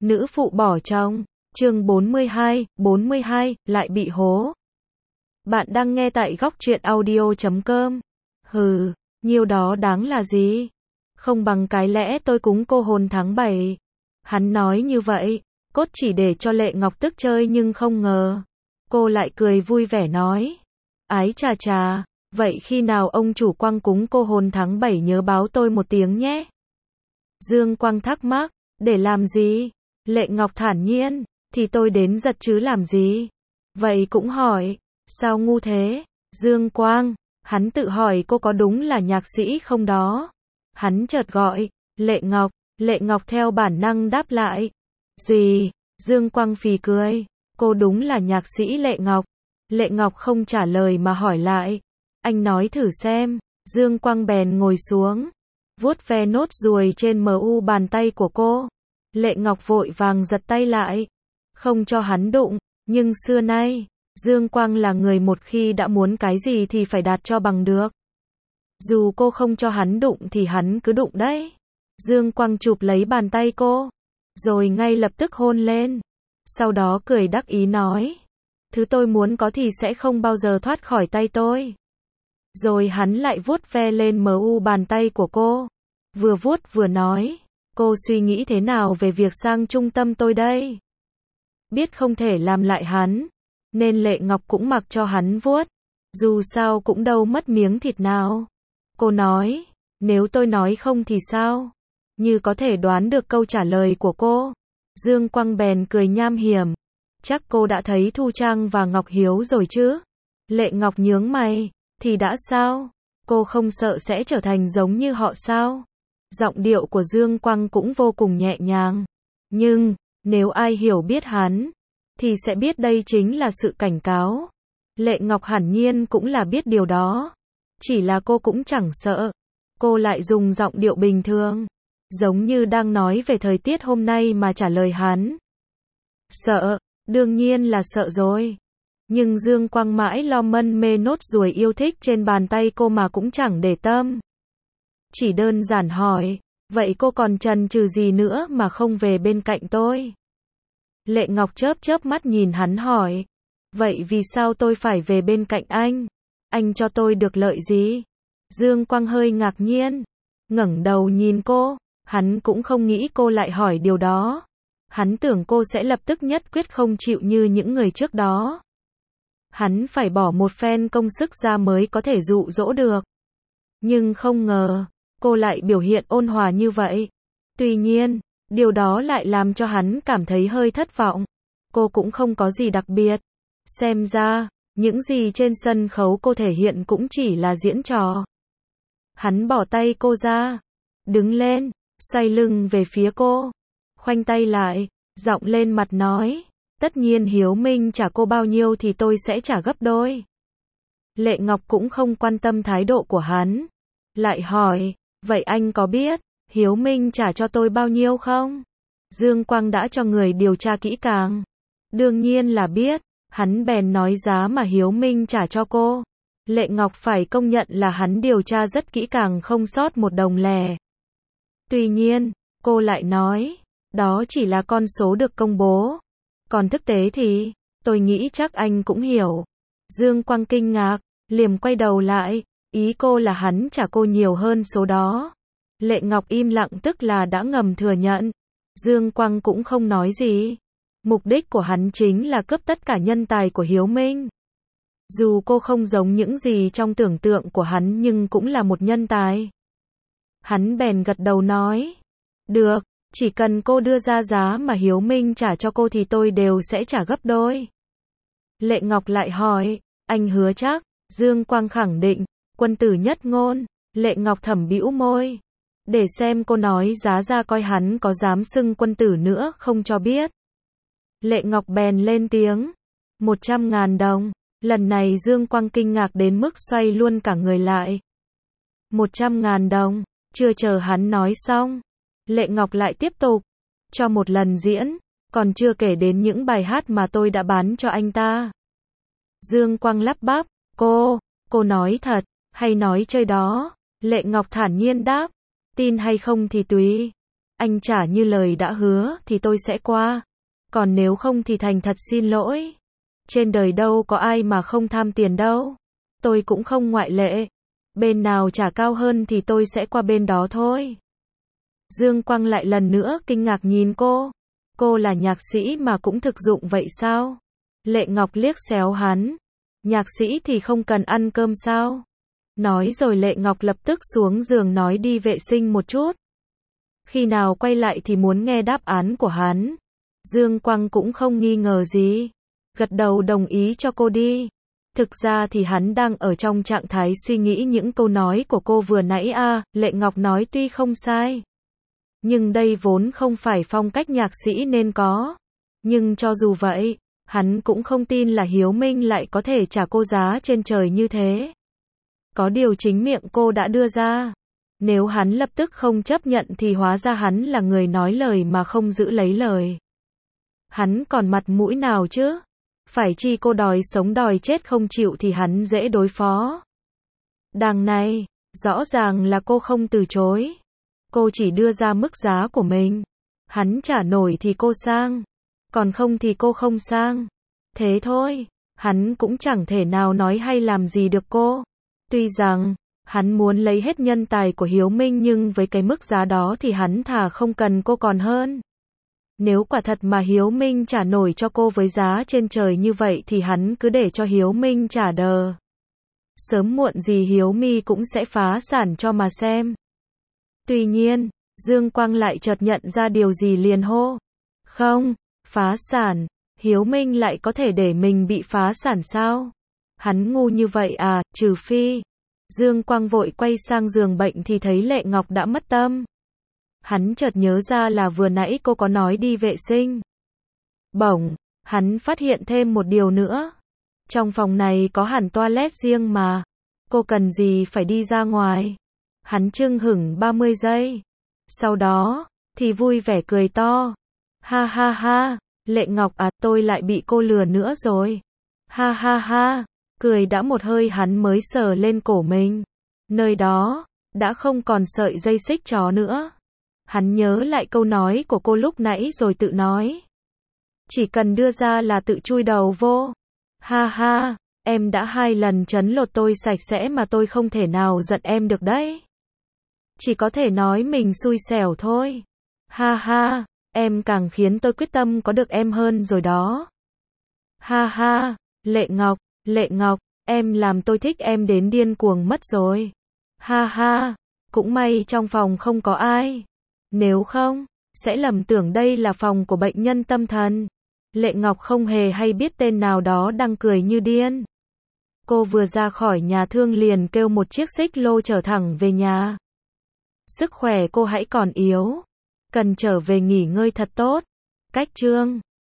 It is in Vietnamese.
nữ phụ bỏ chồng, chương 42, lại bị hố. Bạn đang nghe tại góc truyện audio.com. Hừ, nhiêu đó đáng là gì? Không bằng cái lẽ tôi cúng cô hồn tháng 7. Hắn nói như vậy, cốt chỉ để cho Lệ Ngọc tức chơi nhưng không ngờ. Cô lại cười vui vẻ nói. Ái chà chà, vậy khi nào ông chủ Quang cúng cô hồn tháng 7 nhớ báo tôi một tiếng nhé. Dương Quang thắc mắc, để làm gì? Lệ Ngọc thản nhiên, thì tôi đến giật chứ làm gì? Vậy cũng hỏi, sao ngu thế? Dương Quang, hắn tự hỏi cô có đúng là nhạc sĩ không đó? Hắn chợt gọi, Lệ Ngọc theo bản năng đáp lại. Gì? Dương Quang phì cười, cô đúng là nhạc sĩ Lệ Ngọc. Lệ Ngọc không trả lời mà hỏi lại. Anh nói thử xem. Dương Quang bèn ngồi xuống, vuốt ve nốt ruồi trên mu bàn tay của cô. Lệ Ngọc vội vàng giật tay lại, không cho hắn đụng, nhưng xưa nay, Dương Quang là người một khi đã muốn cái gì thì phải đạt cho bằng được. Dù cô không cho hắn đụng thì hắn cứ đụng đấy. Dương Quang chụp lấy bàn tay cô, rồi ngay lập tức hôn lên. Sau đó cười đắc ý nói, thứ tôi muốn có thì sẽ không bao giờ thoát khỏi tay tôi. Rồi hắn lại vuốt ve lên mu bàn tay của cô, vừa vuốt vừa nói, cô suy nghĩ thế nào về việc sang trung tâm tôi đây? Biết không thể làm lại hắn, nên Lệ Ngọc cũng mặc cho hắn vuốt, dù sao cũng đâu mất miếng thịt nào. Cô nói, nếu tôi nói không thì sao? Như có thể đoán được câu trả lời của cô, Dương Quang bèn cười nham hiểm, chắc cô đã thấy Thu Trang và Ngọc Hiếu rồi chứ? Lệ Ngọc nhướng mày, thì đã sao? Cô không sợ sẽ trở thành giống như họ sao? Giọng điệu của Dương Quang cũng vô cùng nhẹ nhàng. Nhưng, nếu ai hiểu biết hắn, thì sẽ biết đây chính là sự cảnh cáo. Lệ Ngọc hẳn nhiên cũng là biết điều đó. Chỉ là cô cũng chẳng sợ. Cô lại dùng giọng điệu bình thường, giống như đang nói về thời tiết hôm nay mà trả lời hắn. Sợ, đương nhiên là sợ rồi. Nhưng Dương Quang mãi lo mân mê nốt ruồi yêu thích trên bàn tay cô mà cũng chẳng để tâm. Chỉ đơn giản hỏi, vậy cô còn chần chừ gì nữa mà không về bên cạnh tôi? Lệ Ngọc chớp chớp mắt nhìn hắn hỏi, vậy vì sao tôi phải về bên cạnh anh? Anh cho tôi được lợi gì? Dương Quang hơi ngạc nhiên, ngẩng đầu nhìn cô, hắn cũng không nghĩ cô lại hỏi điều đó. Hắn tưởng cô sẽ lập tức nhất quyết không chịu như những người trước đó. Hắn phải bỏ một phen công sức ra mới có thể dụ dỗ được. Nhưng không ngờ, cô lại biểu hiện ôn hòa như vậy. Tuy nhiên, điều đó lại làm cho hắn cảm thấy hơi thất vọng. Cô cũng không có gì đặc biệt. Xem ra, những gì trên sân khấu cô thể hiện cũng chỉ là diễn trò. Hắn bỏ tay cô ra, đứng lên, xoay lưng về phía cô, khoanh tay lại, giọng lên mặt nói, tất nhiên Hiếu Minh trả cô bao nhiêu thì tôi sẽ trả gấp đôi. Lệ Ngọc cũng không quan tâm thái độ của hắn, lại hỏi, vậy anh có biết Hiếu Minh trả cho tôi bao nhiêu không? Dương Quang đã cho người điều tra kỹ càng. Đương nhiên là biết. Hắn bèn nói giá mà Hiếu Minh trả cho cô. Lệ Ngọc phải công nhận là hắn điều tra rất kỹ càng không sót một đồng lẻ. Tuy nhiên, cô lại nói, đó chỉ là con số được công bố. Còn thực tế thì, tôi nghĩ chắc anh cũng hiểu. Dương Quang kinh ngạc, liềm quay đầu lại, ý cô là hắn trả cô nhiều hơn số đó. Lệ Ngọc im lặng tức là đã ngầm thừa nhận. Dương Quang cũng không nói gì. Mục đích của hắn chính là cướp tất cả nhân tài của Hiếu Minh. Dù cô không giống những gì trong tưởng tượng của hắn nhưng cũng là một nhân tài. Hắn bèn gật đầu nói, được, chỉ cần cô đưa ra giá mà Hiếu Minh trả cho cô thì tôi đều sẽ trả gấp đôi. Lệ Ngọc lại hỏi, anh hứa chắc? Dương Quang khẳng định, quân tử nhất ngôn. Lệ Ngọc thầm bĩu môi, để xem cô nói giá ra coi hắn có dám xưng quân tử nữa không cho biết. Lệ Ngọc bèn lên tiếng, 100.000 đồng. Lần này Dương Quang kinh ngạc đến mức xoay luôn cả người lại. 100.000 đồng, chưa chờ hắn nói xong. Lệ Ngọc lại tiếp tục, cho một lần diễn, còn chưa kể đến những bài hát mà tôi đã bán cho anh ta. Dương Quang lắp bắp, cô nói thật, hay nói chơi đó? Lệ Ngọc thản nhiên đáp, tin hay không thì tùy. Anh trả như lời đã hứa thì tôi sẽ qua. Còn nếu không thì thành thật xin lỗi. Trên đời đâu có ai mà không tham tiền đâu. Tôi cũng không ngoại lệ. Bên nào trả cao hơn thì tôi sẽ qua bên đó thôi. Dương Quang lại lần nữa kinh ngạc nhìn cô. Cô là nhạc sĩ mà cũng thực dụng vậy sao? Lệ Ngọc liếc xéo hắn. Nhạc sĩ thì không cần ăn cơm sao? Nói rồi Lệ Ngọc lập tức xuống giường nói đi vệ sinh một chút. Khi nào quay lại thì muốn nghe đáp án của hắn. Dương Quang cũng không nghi ngờ gì. Gật đầu đồng ý cho cô đi. Thực ra thì hắn đang ở trong trạng thái suy nghĩ những câu nói của cô vừa nãy Lệ Ngọc nói tuy không sai. Nhưng đây vốn không phải phong cách nhạc sĩ nên có. Nhưng cho dù vậy, hắn cũng không tin là Hiếu Minh lại có thể trả cô giá trên trời như thế. Có điều chính miệng cô đã đưa ra. Nếu hắn lập tức không chấp nhận thì hóa ra hắn là người nói lời mà không giữ lấy lời. Hắn còn mặt mũi nào chứ? Phải chi cô đòi sống đòi chết không chịu thì hắn dễ đối phó. Đằng này, rõ ràng là cô không từ chối. Cô chỉ đưa ra mức giá của mình. Hắn trả nổi thì cô sang. Còn không thì cô không sang. Thế thôi, hắn cũng chẳng thể nào nói hay làm gì được cô. Tuy rằng, hắn muốn lấy hết nhân tài của Hiếu Minh nhưng với cái mức giá đó thì hắn thà không cần cô còn hơn. Nếu quả thật mà Hiếu Minh trả nổi cho cô với giá trên trời như vậy thì hắn cứ để cho Hiếu Minh trả đờ. Sớm muộn gì Hiếu Mi cũng sẽ phá sản cho mà xem. Tuy nhiên, Dương Quang lại chợt nhận ra điều gì liền hô. Không, phá sản, Hiếu Minh lại có thể để mình bị phá sản sao? Hắn ngu như vậy trừ phi. Dương Quang vội quay sang giường bệnh thì thấy Lệ Ngọc đã mất tâm. Hắn chợt nhớ ra là vừa nãy cô có nói đi vệ sinh. Bỗng, hắn phát hiện thêm một điều nữa. Trong phòng này có hẳn toilet riêng mà. Cô cần gì phải đi ra ngoài? Hắn chưng hửng 30 giây. Sau đó, thì vui vẻ cười to. Ha ha ha, Lệ Ngọc tôi lại bị cô lừa nữa rồi. Ha ha ha, cười đã một hơi hắn mới sờ lên cổ mình. Nơi đó, đã không còn sợi dây xích chó nữa. Hắn nhớ lại câu nói của cô lúc nãy rồi tự nói. Chỉ cần đưa ra là tự chui đầu vô. Ha ha, em đã 2 lần trấn lột tôi sạch sẽ mà tôi không thể nào giận em được đấy. Chỉ có thể nói mình xui xẻo thôi. Ha ha, em càng khiến tôi quyết tâm có được em hơn rồi đó. Ha ha, Lệ Ngọc, em làm tôi thích em đến điên cuồng mất rồi. Ha ha, cũng may trong phòng không có ai. Nếu không, sẽ lầm tưởng đây là phòng của bệnh nhân tâm thần. Lệ Ngọc không hề hay biết tên nào đó đang cười như điên. Cô vừa ra khỏi nhà thương liền kêu một chiếc xích lô chở thẳng về nhà. Sức khỏe cô hãy còn yếu. Cần trở về nghỉ ngơi thật tốt. Cách chương